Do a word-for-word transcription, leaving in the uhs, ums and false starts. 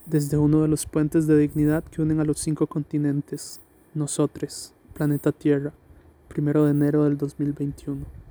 desde uno de los puentes de dignidad que unen a los cinco continentes, nosotros, planeta Tierra, primero de enero del dos mil veintiuno.